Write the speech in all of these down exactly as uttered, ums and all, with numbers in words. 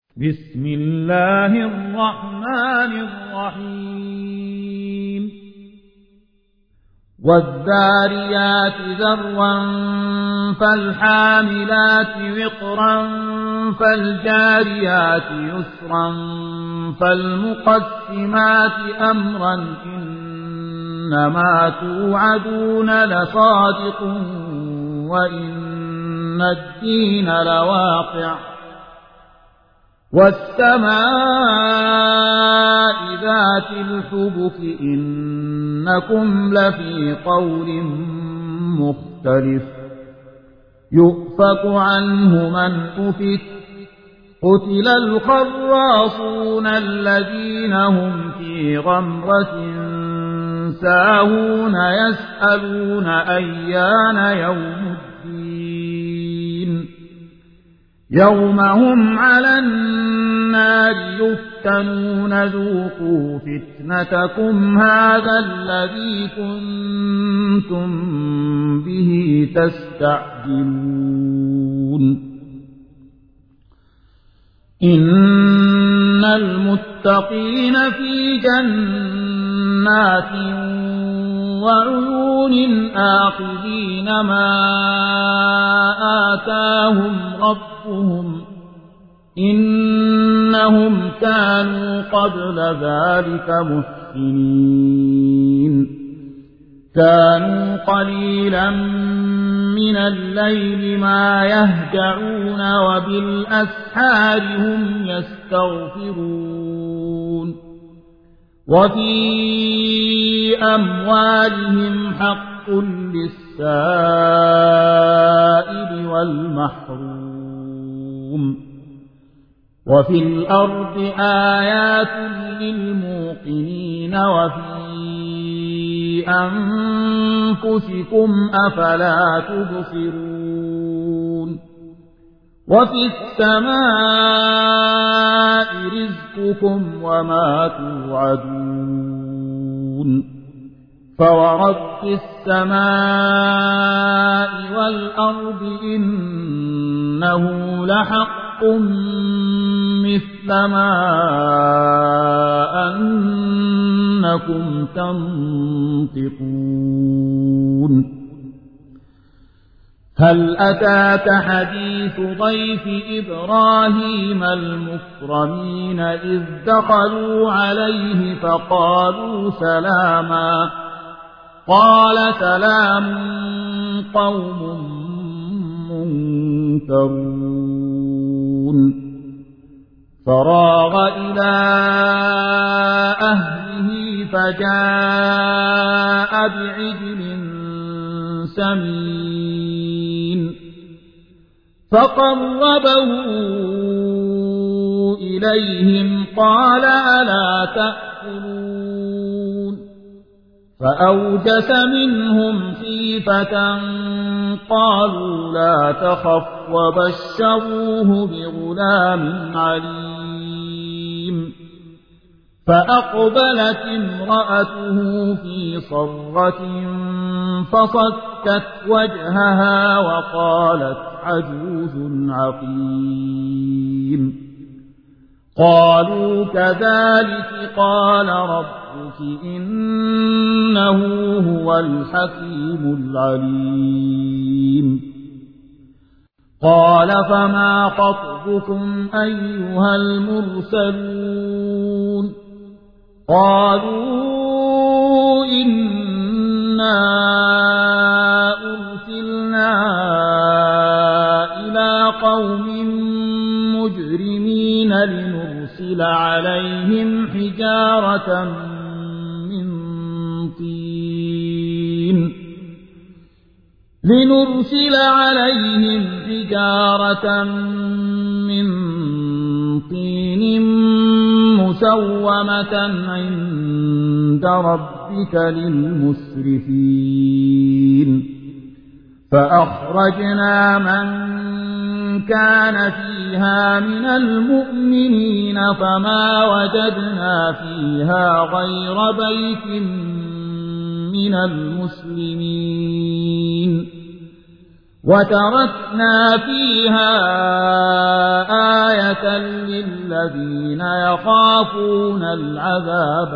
بسم الله الرحمن الرحيم والذاريات ذروا فالحاملات وقرا فالجاريات يسرا فالمقسمات أمرا إنما توعدون لصادق وإن الدين لواقع والسماء ذات الحبك إنكم لفي قول مختلف يؤفك عنه من أفك قتل الخراصون الذين هم في غمرة ساهون يسألون أيان يوم الدين يوم هم على النار يفتنون ذوقوا فتنتكم هذا الذي كنتم به تستعجلون إن المتقين في جنات وعيون آخذين ما آتاهم ربهم إنهم كانوا قبل ذلك محسنين كانوا قليلا من الليل ما يهجعون وبالأسحار هم يستغفرون وفي أموالهم حق للسائل والمحروم وفي الأرض آيات للموقنين وفي أنفسكم أفلا تبصرون وفي السماء رزقكم وما توعدون فورب السماء والأرض إنه لحق مثل ما أنكم تنطقون هل أتاك حديث ضيف إبراهيم المكرمين إذ دخلوا عليه فقالوا سلاما قال سلام قوم منكرون فراغ إلى أهله فجاء بعجل سمين فقربه إليهم قال ألا تأكلون فأوجس منهم خيفة قالوا لا تخف وبشروه بغلام عليم فأقبلت امرأته في صرة فصكت وجهها وقالت عجوز عقيم قالوا كذلك قال ربك إنه هو الحكيم العليم قال فما خطبكم أيها المرسلون قالوا إنا أرسلنا إلى قوم مجرمين لنرسل عليهم حجارة من طين لنرسل عليهم حجارة من طين مسومة عند ربك للمسرفين فأخرجنا من كان فيها من المؤمنين فما وجدنا فيها غير بيت من المسلمين وتركنا فيها آية للذين يخافون العذاب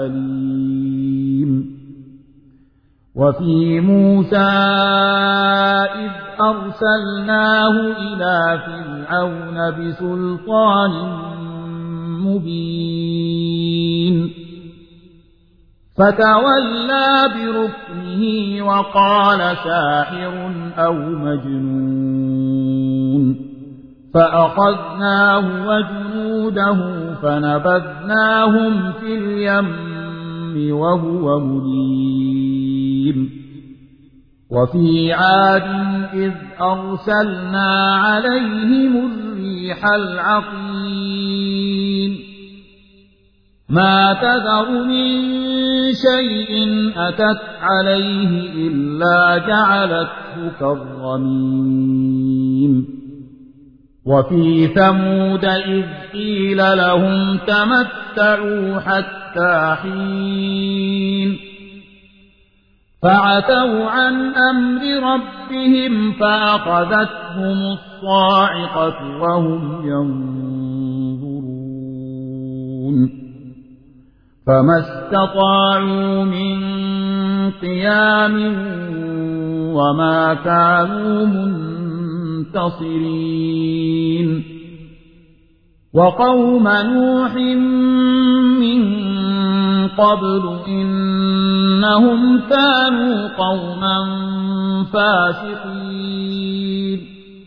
الأليم وفي موسى إذ أرسلناه إلى فرعون بسلطان مبين فتولى بركنه وقال ساحر أو مجنون فأخذناه وجنوده فنبذناهم في اليم وهو مليم وفي عاد إذ أرسلنا عليهم الريح العقيم ما تذر من شيء أتت عليه إلا جعلته كالرميم وفي ثمود إذ قيل لهم تمتعوا حتى حين فعتوا عن أمر ربهم فأخذتهم الصاعقة وهم ينظرون فما استطاعوا من قيام وما كانوا منتصرين وقوم نوح من قبل إنهم كانوا قوما فاسقين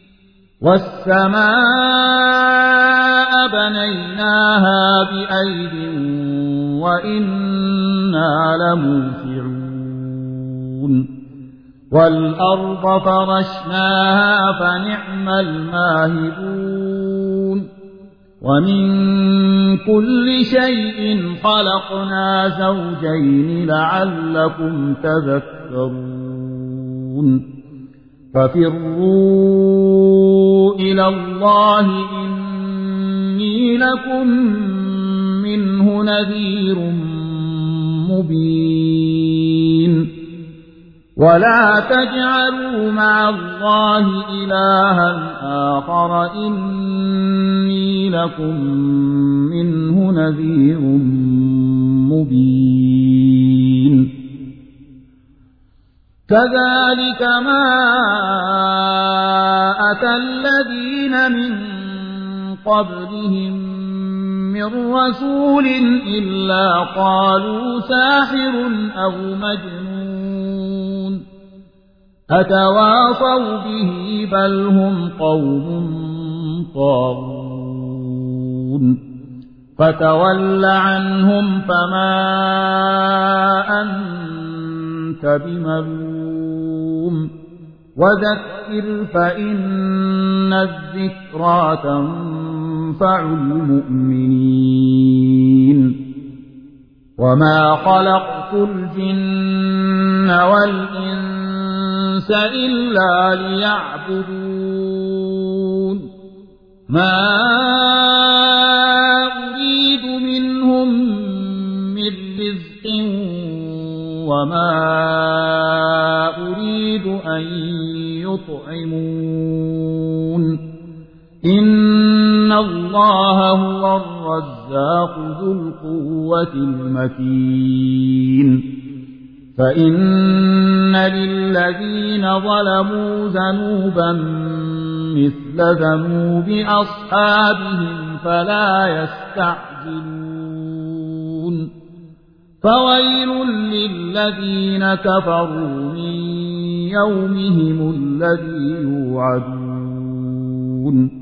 والسماء بنيناها بأيد وإنا لموسعون والأرض فرشناها فنعم الماهدون ومن كل شيء خلقنا زوجين لعلكم تذكرون ففروا إلى الله إني لكم منه نذير مبين ولا تجعلوا مع الله إلها آخر إني لكم منه نذير مبين كذلك ما أتى الذين من قبلهم من رسول إلا قالوا ساحر أو مجنون أتواصوا به بل هم قوم طاغون فتول عنهم فما أنت بملوم وذكر فإن الذكرى تنفع المؤمنين وما خلقت الجن والإنس إلا ليعبدون ما أريد منهم من رزق وما أريد أن يطعمون إن الله هو الرزاق ذو القوة المتين فإن للذين ظلموا ذنوبا مثل ذنوب أصحابهم فلا يستعجلون فويل للذين كفروا من يومهم الذي يوعدون